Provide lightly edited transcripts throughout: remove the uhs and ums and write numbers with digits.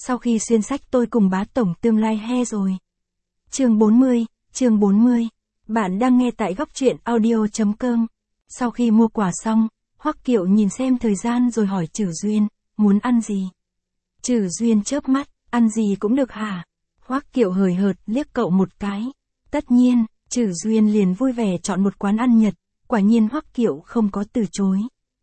Sau khi xuyên sách tôi cùng bá tổng tương lai he rồi. Chương 40. Bạn đang nghe tại góc truyện audio.com. Sau khi mua quà xong, Hoắc Kiệu nhìn xem thời gian rồi hỏi Trử Duyên, muốn ăn gì? Trử Duyên chớp mắt, ăn gì cũng được hả? Hoắc Kiệu hời hợt liếc cậu một cái. Tất nhiên, Trử Duyên liền vui vẻ chọn một quán ăn Nhật, quả nhiên Hoắc Kiệu không có từ chối.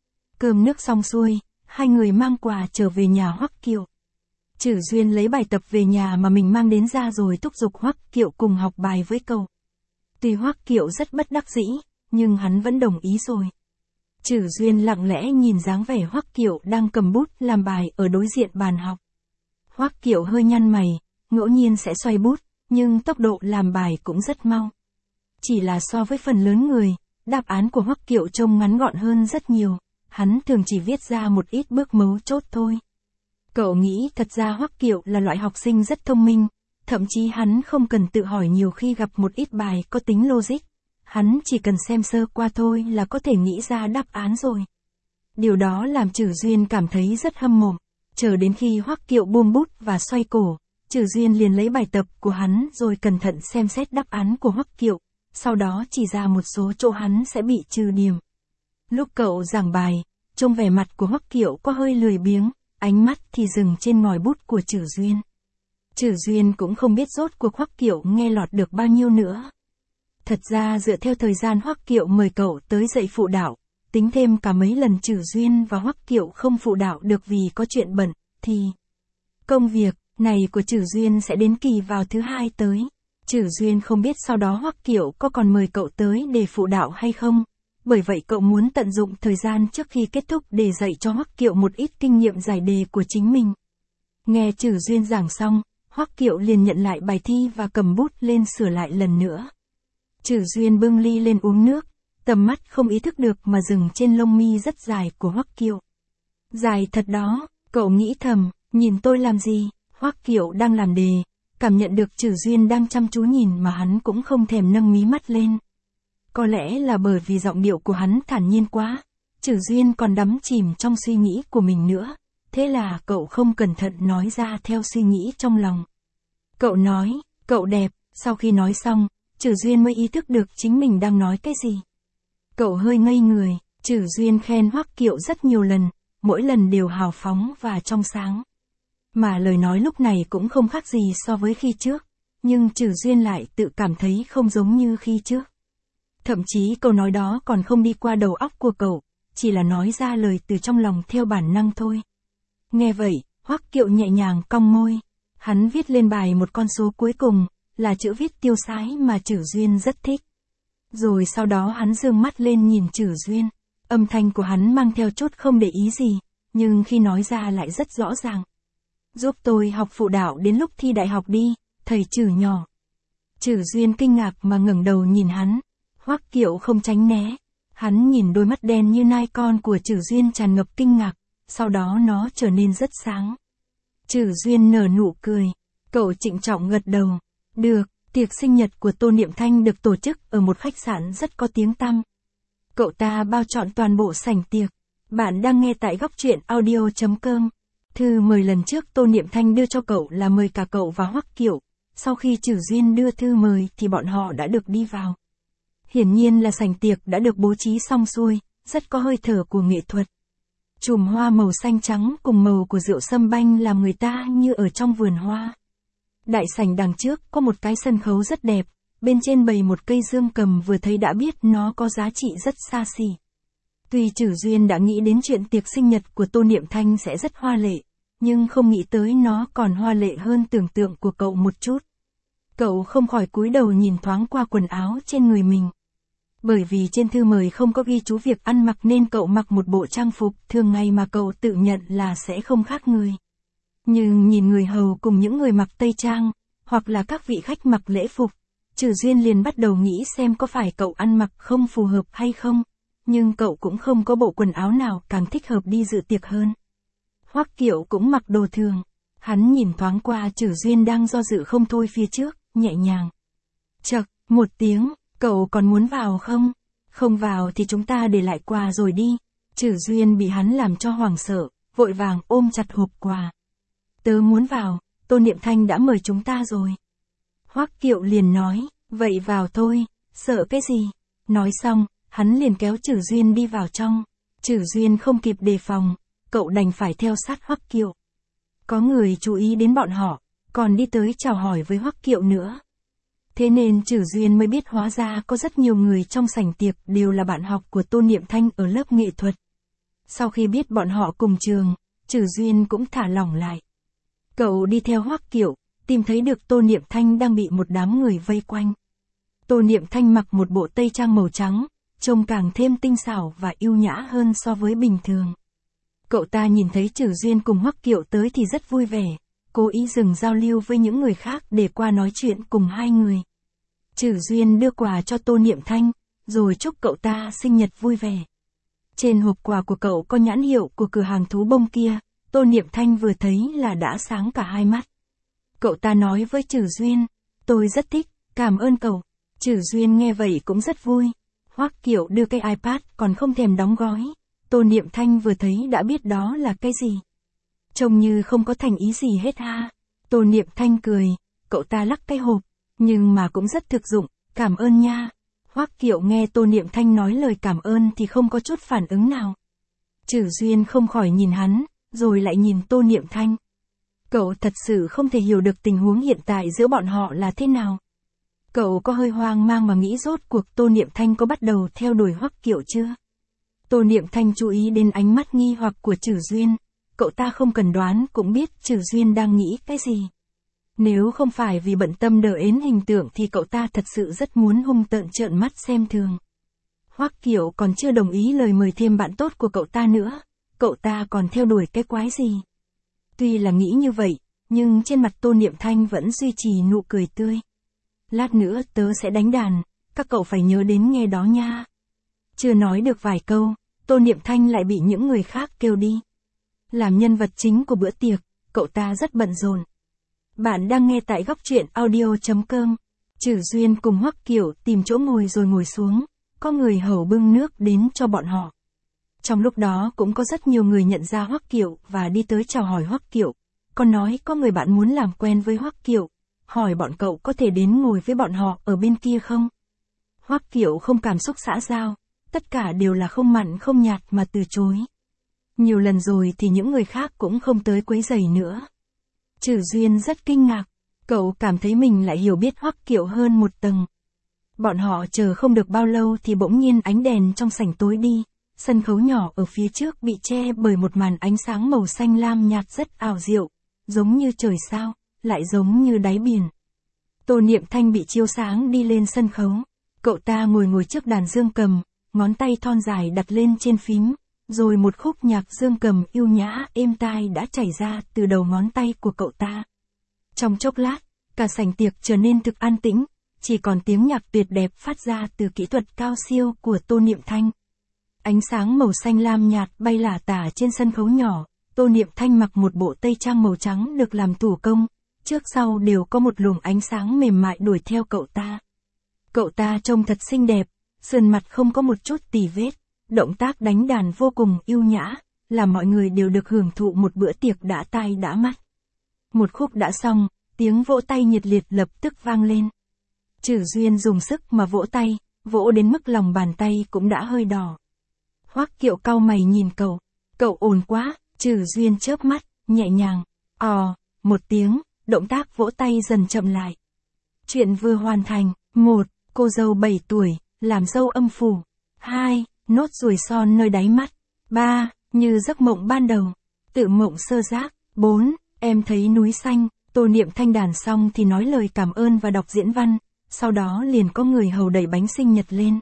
Cơm nước xong xuôi, hai người mang quà trở về nhà Hoắc Kiệu. Trử Duyên lấy bài tập về nhà mà mình mang đến ra rồi thúc giục Hoắc Kiệu cùng học bài với cậu. Tuy Hoắc Kiệu rất bất đắc dĩ, nhưng hắn vẫn đồng ý rồi. Trử Duyên lặng lẽ nhìn dáng vẻ Hoắc Kiệu đang cầm bút làm bài ở đối diện bàn học. Hoắc Kiệu hơi nhăn mày, ngẫu nhiên sẽ xoay bút, nhưng tốc độ làm bài cũng rất mau. Chỉ là so với phần lớn người, đáp án của Hoắc Kiệu trông ngắn gọn hơn rất nhiều, hắn thường chỉ viết ra một ít bước mấu chốt thôi. Cậu nghĩ thật ra Hoắc Kiệu là loại học sinh rất thông minh, thậm chí hắn không cần tự hỏi nhiều khi gặp một ít bài có tính logic. Hắn chỉ cần xem sơ qua thôi là có thể nghĩ ra đáp án rồi. Điều đó làm Trử Duyên cảm thấy rất hâm mộ. Chờ đến khi Hoắc Kiệu buông bút và xoay cổ, Trử Duyên liền lấy bài tập của hắn rồi cẩn thận xem xét đáp án của Hoắc Kiệu, sau đó chỉ ra một số chỗ hắn sẽ bị trừ điểm. Lúc cậu giảng bài, trông vẻ mặt của Hoắc Kiệu có hơi lười biếng, ánh mắt thì dừng trên ngòi bút của Trử Duyên. Trử Duyên cũng không biết rốt cuộc Hoắc Kiệu nghe lọt được bao nhiêu nữa. Thật ra dựa theo thời gian Hoắc Kiệu mời cậu tới dạy phụ đạo, tính thêm cả mấy lần Trử Duyên và Hoắc Kiệu không phụ đạo được vì có chuyện bận, thì công việc này của Trử Duyên sẽ đến kỳ vào thứ hai tới. Trử Duyên không biết sau đó Hoắc Kiệu có còn mời cậu tới để phụ đạo hay không, bởi vậy cậu muốn tận dụng thời gian trước khi kết thúc để dạy cho Hoắc Kiệu một ít kinh nghiệm giải đề của chính mình. Nghe Trử Duyên giảng xong, Hoắc Kiệu liền nhận lại bài thi và cầm bút lên sửa lại lần nữa. Trử Duyên bưng ly lên uống nước, tầm mắt không ý thức được mà dừng trên lông mi rất dài của Hoắc Kiệu. Dài thật đó, cậu nghĩ thầm, nhìn tôi làm gì? Hoắc Kiệu đang làm đề, cảm nhận được Trử Duyên đang chăm chú nhìn mà hắn cũng không thèm nâng mí mắt lên. Có lẽ là bởi vì giọng điệu của hắn thản nhiên quá, Trử Duyên còn đắm chìm trong suy nghĩ của mình nữa, thế là cậu không cẩn thận nói ra theo suy nghĩ trong lòng. Cậu nói, cậu đẹp, sau khi nói xong, Trử Duyên mới ý thức được chính mình đang nói cái gì. Cậu hơi ngây người, Trử Duyên khen Hoắc Kiệu rất nhiều lần, mỗi lần đều hào phóng và trong sáng. Mà lời nói lúc này cũng không khác gì so với khi trước, nhưng Trử Duyên lại tự cảm thấy không giống như khi trước. Thậm chí câu nói đó còn không đi qua đầu óc của cậu, chỉ là nói ra lời từ trong lòng theo bản năng thôi. Nghe vậy, Hoắc Kiệu nhẹ nhàng cong môi, hắn viết lên bài một con số cuối cùng, là chữ viết tiêu sái mà Trử Duyên rất thích. Rồi sau đó hắn giương mắt lên nhìn Trử Duyên, âm thanh của hắn mang theo chút không để ý gì, nhưng khi nói ra lại rất rõ ràng. Giúp tôi học phụ đạo đến lúc thi đại học đi, thầy Trử nhỏ. Trử Duyên kinh ngạc mà ngẩng đầu nhìn hắn. Hoắc Kiệu không tránh né, hắn nhìn đôi mắt đen như nai con của Trử Duyên tràn ngập kinh ngạc, sau đó nó trở nên rất sáng. Trử Duyên nở nụ cười, cậu trịnh trọng gật đầu. Được, tiệc sinh nhật của Tô Niệm Thanh được tổ chức ở một khách sạn rất có tiếng tăm. Cậu ta bao trọn toàn bộ sảnh tiệc. Bạn đang nghe tại góc truyện audio.com. Thư mời lần trước Tô Niệm Thanh đưa cho cậu là mời cả cậu và Hoắc Kiệu. Sau khi Trử Duyên đưa thư mời thì bọn họ đã được đi vào. Hiển nhiên là sảnh tiệc đã được bố trí xong xuôi, rất có hơi thở của nghệ thuật. Chùm hoa màu xanh trắng cùng màu của rượu sâm banh làm người ta như ở trong vườn hoa. Đại sảnh đằng trước có một cái sân khấu rất đẹp, bên trên bày một cây dương cầm vừa thấy đã biết nó có giá trị rất xa xỉ. Tuy Trử Duyên đã nghĩ đến chuyện tiệc sinh nhật của Tô Niệm Thanh sẽ rất hoa lệ, nhưng không nghĩ tới nó còn hoa lệ hơn tưởng tượng của cậu một chút. Cậu không khỏi cúi đầu nhìn thoáng qua quần áo trên người mình. Bởi vì trên thư mời không có ghi chú việc ăn mặc nên cậu mặc một bộ trang phục thường ngày mà cậu tự nhận là sẽ không khác người. Nhưng nhìn người hầu cùng những người mặc tây trang, hoặc là các vị khách mặc lễ phục, Trử Duyên liền bắt đầu nghĩ xem có phải cậu ăn mặc không phù hợp hay không, nhưng cậu cũng không có bộ quần áo nào càng thích hợp đi dự tiệc hơn. Hoắc Kiệu cũng mặc đồ thường, hắn nhìn thoáng qua Trử Duyên đang do dự không thôi phía trước, nhẹ nhàng. Chậc, một tiếng, cậu còn muốn vào không? Không vào thì chúng ta để lại quà rồi đi. Trử Duyên bị hắn làm cho hoảng sợ, vội vàng ôm chặt hộp quà. Tớ muốn vào, Tô Niệm Thanh đã mời chúng ta rồi. Hoắc Kiệu liền nói, vậy vào thôi, sợ cái gì? Nói xong, hắn liền kéo Trử Duyên đi vào trong. Trử Duyên không kịp đề phòng, cậu đành phải theo sát Hoắc Kiệu. Có người chú ý đến bọn họ, còn đi tới chào hỏi với Hoắc Kiệu nữa. Thế nên Trử Duyên mới biết hóa ra có rất nhiều người trong sảnh tiệc đều là bạn học của Tô Niệm Thanh ở lớp nghệ thuật. Sau khi biết bọn họ cùng trường, Trử Duyên cũng thả lỏng lại. Cậu đi theo Hoắc Kiệu, tìm thấy được Tô Niệm Thanh đang bị một đám người vây quanh. Tô Niệm Thanh mặc một bộ tây trang màu trắng, trông càng thêm tinh xảo và yêu nhã hơn so với bình thường. Cậu ta nhìn thấy Trử Duyên cùng Hoắc Kiệu tới thì rất vui vẻ, cố ý dừng giao lưu với những người khác để qua nói chuyện cùng hai người. Trử Duyên đưa quà cho Tô Niệm Thanh, rồi chúc cậu ta sinh nhật vui vẻ. Trên hộp quà của cậu có nhãn hiệu của cửa hàng thú bông kia, Tô Niệm Thanh vừa thấy là đã sáng cả hai mắt. Cậu ta nói với Trử Duyên, tôi rất thích, cảm ơn cậu. Trử Duyên nghe vậy cũng rất vui. Hoắc Kiệu đưa cái iPad còn không thèm đóng gói. Tô Niệm Thanh vừa thấy đã biết đó là cái gì. Trông như không có thành ý gì hết ha. Tô Niệm Thanh cười, cậu ta lắc cái hộp, nhưng mà cũng rất thực dụng, cảm ơn nha. Hoắc Kiệu nghe Tô Niệm Thanh nói lời cảm ơn thì không có chút phản ứng nào. Trử Duyên không khỏi nhìn hắn, rồi lại nhìn Tô Niệm Thanh. Cậu thật sự không thể hiểu được tình huống hiện tại giữa bọn họ là thế nào. Cậu có hơi hoang mang mà nghĩ rốt cuộc Tô Niệm Thanh có bắt đầu theo đuổi Hoắc Kiệu chưa? Tô Niệm Thanh chú ý đến ánh mắt nghi hoặc của Trử Duyên, cậu ta không cần đoán cũng biết Trử Duyên đang nghĩ cái gì. Nếu không phải vì bận tâm đờ ến hình tượng thì cậu ta thật sự rất muốn hung tợn trợn mắt xem thường. Hoắc Kiệu còn chưa đồng ý lời mời thêm bạn tốt của cậu ta nữa, cậu ta còn theo đuổi cái quái gì? Tuy là nghĩ như vậy, nhưng trên mặt Tô Niệm Thanh vẫn duy trì nụ cười tươi. Lát nữa tớ sẽ đánh đàn, các cậu phải nhớ đến nghe đó nha. Chưa nói được vài câu, Tô Niệm Thanh lại bị những người khác kêu đi. Làm nhân vật chính của bữa tiệc, cậu ta rất bận rộn. Bạn đang nghe tại góc truyện audio.com. Trử Duyên cùng Hoắc Kiệu tìm chỗ ngồi rồi ngồi xuống, có người hầu bưng nước đến cho bọn họ. Trong lúc đó cũng có rất nhiều người nhận ra Hoắc Kiệu và đi tới chào hỏi Hoắc Kiệu, còn nói có người bạn muốn làm quen với Hoắc Kiệu, hỏi bọn cậu có thể đến ngồi với bọn họ ở bên kia không? Hoắc Kiệu không cảm xúc xã giao, tất cả đều là không mặn không nhạt mà từ chối. Nhiều lần rồi thì những người khác cũng không tới quấy rầy nữa. Trử Duyên rất kinh ngạc, cậu cảm thấy mình lại hiểu biết Hoắc Kiệu hơn một tầng. Bọn họ chờ không được bao lâu thì bỗng nhiên ánh đèn trong sảnh tối đi, sân khấu nhỏ ở phía trước bị che bởi một màn ánh sáng màu xanh lam nhạt rất ảo diệu, giống như trời sao, lại giống như đáy biển. Tô Niệm Thanh bị chiếu sáng đi lên sân khấu, cậu ta ngồi trước đàn dương cầm, ngón tay thon dài đặt lên trên phím, rồi một khúc nhạc dương cầm yêu nhã êm tai đã chảy ra từ đầu ngón tay của cậu ta. Trong chốc lát, cả sảnh tiệc trở nên thực an tĩnh, chỉ còn tiếng nhạc tuyệt đẹp phát ra từ kỹ thuật cao siêu của Tô Niệm Thanh. Ánh sáng màu xanh lam nhạt bay lả tả trên sân khấu nhỏ, Tô Niệm Thanh mặc một bộ tây trang màu trắng được làm thủ công, trước sau đều có một luồng ánh sáng mềm mại đuổi theo cậu ta. Cậu ta trông thật xinh đẹp, sườn mặt không có một chút tì vết, động tác đánh đàn vô cùng yêu nhã, làm mọi người đều được hưởng thụ một bữa tiệc đã tai đã mắt. Một khúc đã xong, tiếng vỗ tay nhiệt liệt lập tức vang lên. Trử Duyên dùng sức mà vỗ tay, vỗ đến mức lòng bàn tay cũng đã hơi đỏ. Hoắc Kiệu cau mày nhìn cậu ồn quá. Trử Duyên chớp mắt, nhẹ nhàng, một tiếng, động tác vỗ tay dần chậm lại. Chuyện vừa hoàn thành. 1. Cô dâu 7 tuổi, làm dâu âm phủ. 2. Nốt ruồi son nơi đáy mắt. 3. Như giấc mộng ban đầu, tự mộng sơ giác. 4. Em thấy núi xanh. Tô Niệm Thanh đàn xong thì nói lời cảm ơn và đọc diễn văn, sau đó liền có người hầu đẩy bánh sinh nhật lên.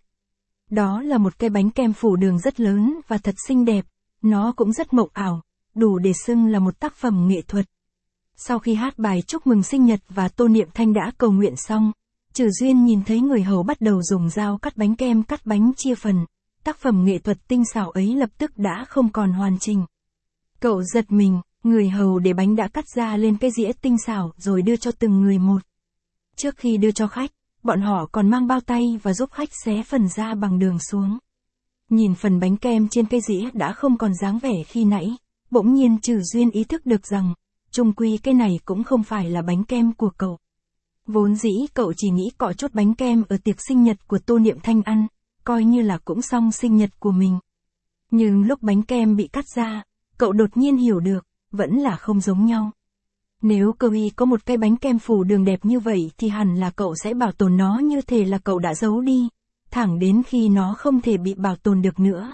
Đó là một cái bánh kem phủ đường rất lớn và thật xinh đẹp, nó cũng rất mộng ảo, đủ để xưng là một tác phẩm nghệ thuật. Sau khi hát bài chúc mừng sinh nhật và Tô Niệm Thanh đã cầu nguyện xong, Trử Duyên nhìn thấy người hầu bắt đầu dùng dao cắt bánh kem cắt bánh chia phần, tác phẩm nghệ thuật tinh xảo ấy lập tức đã không còn hoàn chỉnh. Cậu giật mình, người hầu để bánh đã cắt ra lên cái dĩa tinh xảo rồi đưa cho từng người một. Trước khi đưa cho khách, bọn họ còn mang bao tay và giúp khách xé phần da bằng đường xuống. Nhìn phần bánh kem trên cái dĩa đã không còn dáng vẻ khi nãy, bỗng nhiên Trử Duyên ý thức được rằng, chung quy cái này cũng không phải là bánh kem của cậu. Vốn dĩ cậu chỉ nghĩ cọ chốt bánh kem ở tiệc sinh nhật của Tô Niệm Thanh ăn, coi như là cũng xong sinh nhật của mình. Nhưng lúc bánh kem bị cắt ra, cậu đột nhiên hiểu được, vẫn là không giống nhau. Nếu Chloe có một cái bánh kem phủ đường đẹp như vậy thì hẳn là cậu sẽ bảo tồn nó như thể là cậu đã giấu đi, thẳng đến khi nó không thể bị bảo tồn được nữa.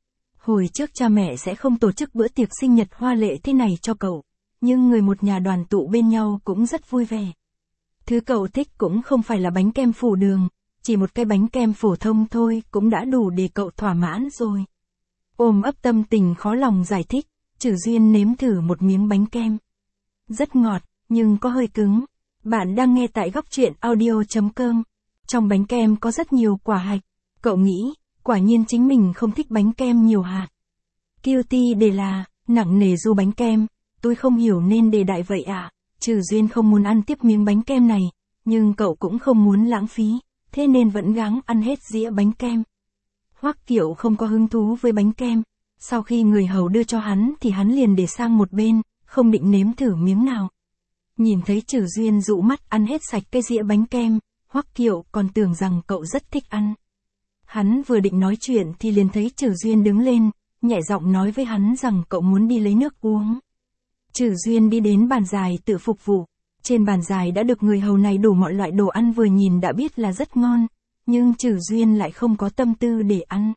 Hồi trước cha mẹ sẽ không tổ chức bữa tiệc sinh nhật hoa lệ thế này cho cậu, nhưng người một nhà đoàn tụ bên nhau cũng rất vui vẻ. Thứ cậu thích cũng không phải là bánh kem phủ đường, chỉ một cái bánh kem phổ thông thôi cũng đã đủ để cậu thỏa mãn rồi. Ôm ấp tâm tình khó lòng giải thích, Trử Duyên nếm thử một miếng bánh kem. Rất ngọt, nhưng có hơi cứng. Bạn đang nghe tại góc truyện audio.com. Trong bánh kem có rất nhiều quả hạch. Cậu nghĩ, quả nhiên chính mình không thích bánh kem nhiều hạt. Guilty đề là, nặng nề du bánh kem, tôi không hiểu nên đề đại vậy ạ. Trử Duyên không muốn ăn tiếp miếng bánh kem này, nhưng cậu cũng không muốn lãng phí, thế nên vẫn gắng ăn hết dĩa bánh kem. Hoắc Kiệu không có hứng thú với bánh kem, sau khi người hầu đưa cho hắn thì hắn liền để sang một bên, không định nếm thử miếng nào. Nhìn thấy Trử Duyên dụ mắt ăn hết sạch cái dĩa bánh kem, Hoắc Kiệu còn tưởng rằng cậu rất thích ăn. Hắn vừa định nói chuyện thì liền thấy Trử Duyên đứng lên, nhẹ giọng nói với hắn rằng cậu muốn đi lấy nước uống. Trử Duyên đi đến bàn dài tự phục vụ. Trên bàn dài đã được người hầu này đủ mọi loại đồ ăn vừa nhìn đã biết là rất ngon, nhưng Trử Duyên lại không có tâm tư để ăn.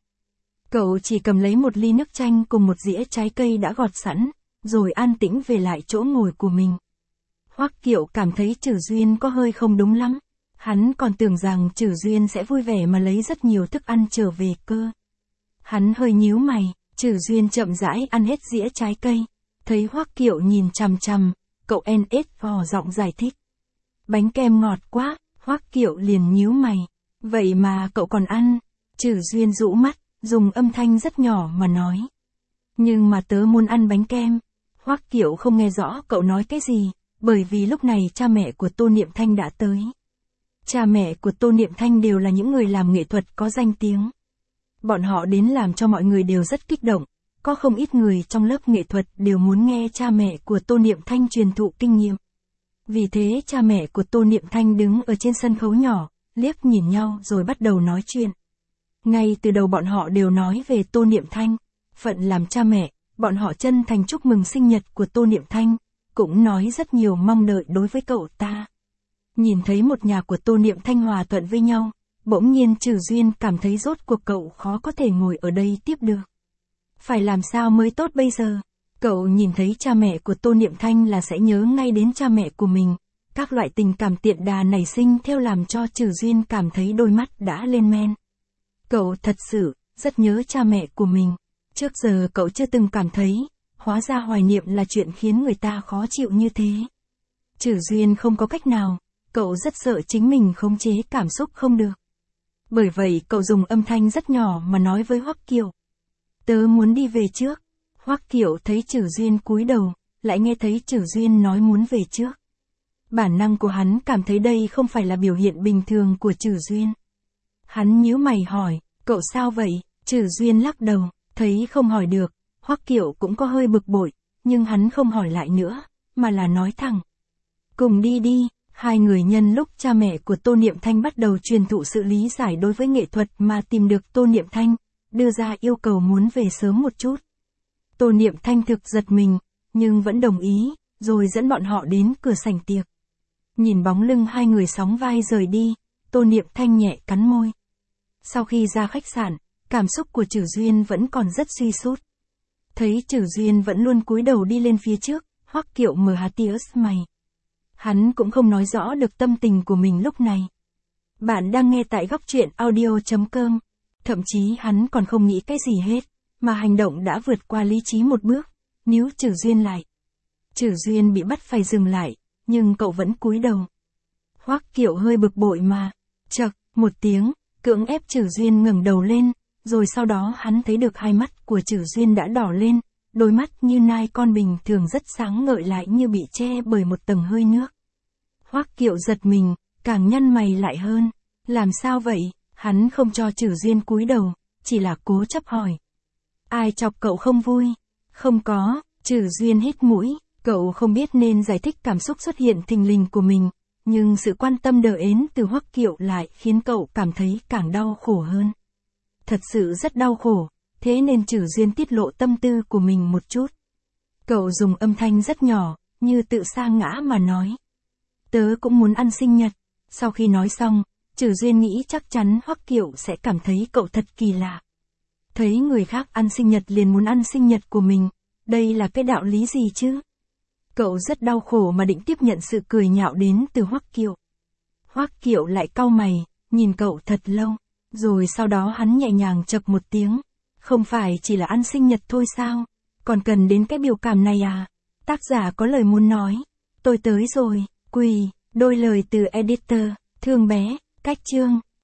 Cậu chỉ cầm lấy một ly nước chanh cùng một dĩa trái cây đã gọt sẵn, rồi an tĩnh về lại chỗ ngồi của mình. Hoắc Kiệu cảm thấy Trử Duyên có hơi không đúng lắm. Hắn còn tưởng rằng Trử Duyên sẽ vui vẻ mà lấy rất nhiều thức ăn trở về cơ. Hắn hơi nhíu mày, Trử Duyên chậm rãi ăn hết dĩa trái cây. Thấy Hoắc Kiệu nhìn chằm chằm, cậu vò giọng giải thích. Bánh kem ngọt quá, Hoắc Kiệu liền nhíu mày. Vậy mà cậu còn ăn. Trử Duyên rũ mắt, dùng âm thanh rất nhỏ mà nói. Nhưng mà tớ muốn ăn bánh kem. Hoắc Kiệu không nghe rõ cậu nói cái gì, bởi vì lúc này cha mẹ của Tô Niệm Thanh đã tới. Cha mẹ của Tô Niệm Thanh đều là những người làm nghệ thuật có danh tiếng. Bọn họ đến làm cho mọi người đều rất kích động, có không ít người trong lớp nghệ thuật đều muốn nghe cha mẹ của Tô Niệm Thanh truyền thụ kinh nghiệm. Vì thế cha mẹ của Tô Niệm Thanh đứng ở trên sân khấu nhỏ, liếc nhìn nhau rồi bắt đầu nói chuyện. Ngay từ đầu bọn họ đều nói về Tô Niệm Thanh, phận làm cha mẹ, bọn họ chân thành chúc mừng sinh nhật của Tô Niệm Thanh, cũng nói rất nhiều mong đợi đối với cậu ta. Nhìn thấy một nhà của Tô Niệm Thanh hòa thuận với nhau, bỗng nhiên Trử Duyên cảm thấy rốt cuộc cậu khó có thể ngồi ở đây tiếp được. Phải làm sao mới tốt bây giờ? Cậu nhìn thấy cha mẹ của Tô Niệm Thanh là sẽ nhớ ngay đến cha mẹ của mình. Các loại tình cảm tiện đà nảy sinh theo làm cho Trử Duyên cảm thấy đôi mắt đã lên men. Cậu thật sự, rất nhớ cha mẹ của mình. Trước giờ cậu chưa từng cảm thấy, hóa ra hoài niệm là chuyện khiến người ta khó chịu như thế. Trử Duyên không có cách nào, cậu rất sợ chính mình khống chế cảm xúc không được. Bởi vậy cậu dùng âm thanh rất nhỏ mà nói với Hoắc Kiệu. Tớ muốn đi về trước. Hoắc Kiệu thấy Trử Duyên cúi đầu, lại nghe thấy Trử Duyên nói muốn về trước. Bản năng của hắn cảm thấy đây không phải là biểu hiện bình thường của Trử Duyên. Hắn nhíu mày hỏi, cậu sao vậy? Trử Duyên lắc đầu, thấy không hỏi được, Hoắc Kiệu cũng có hơi bực bội, nhưng hắn không hỏi lại nữa, mà là nói thẳng. Cùng đi đi. Hai người nhân lúc cha mẹ của Tô Niệm Thanh bắt đầu truyền thụ sự lý giải đối với nghệ thuật mà tìm được Tô Niệm Thanh, đưa ra yêu cầu muốn về sớm một chút. Tô Niệm Thanh thực giật mình, nhưng vẫn đồng ý, rồi dẫn bọn họ đến cửa sảnh tiệc. Nhìn bóng lưng hai người sóng vai rời đi, Tô Niệm Thanh nhẹ cắn môi. Sau khi ra khách sạn, cảm xúc của Trử Duyên vẫn còn rất suy sút. Thấy Trử Duyên vẫn luôn cúi đầu đi lên phía trước, Hoắc Kiệu mở há tía mày. Hắn cũng không nói rõ được tâm tình của mình lúc này. Bạn đang nghe tại góc truyện audio.com. Thậm chí hắn còn không nghĩ cái gì hết, mà hành động đã vượt qua lý trí một bước, níu Trử Duyên lại. Trử Duyên bị bắt phải dừng lại, nhưng cậu vẫn cúi đầu. Hoắc Kiệu hơi bực bội mà, chậc, một tiếng, cưỡng ép Trử Duyên ngẩng đầu lên, rồi sau đó hắn thấy được hai mắt của Trử Duyên đã đỏ lên, đôi mắt như nai con bình thường rất sáng ngời lại như bị che bởi một tầng hơi nước. Hoắc Kiệu giật mình, càng nhăn mày lại hơn. Làm sao vậy? Hắn không cho Trử Duyên cúi đầu, chỉ là cố chấp hỏi. Ai chọc cậu không vui? Không có. Trử Duyên hít mũi, Cậu không biết nên giải thích cảm xúc xuất hiện thình lình của mình, nhưng sự quan tâm đờ ến từ Hoắc Kiệu lại khiến cậu cảm thấy càng đau khổ hơn. Thật sự rất đau khổ, thế nên Trử Duyên tiết lộ tâm tư của mình một chút. Cậu dùng âm thanh rất nhỏ, như tự sa ngã mà nói. Tớ cũng muốn ăn sinh nhật. Sau khi nói xong, Trử Duyên nghĩ chắc chắn Hoắc Kiệu sẽ cảm thấy cậu thật kỳ lạ. Thấy người khác ăn sinh nhật liền muốn ăn sinh nhật của mình, đây là cái đạo lý gì chứ? Cậu rất đau khổ mà định tiếp nhận sự cười nhạo đến từ Hoắc Kiệu. Hoắc Kiệu lại cau mày, nhìn cậu thật lâu, rồi sau đó hắn nhẹ nhàng chậc một tiếng. Không phải chỉ là ăn sinh nhật thôi sao? Còn cần đến cái biểu cảm này à? Tác giả có lời muốn nói. Tôi tới rồi, quỳ, đôi lời từ editor, Thương Bé, cách chương.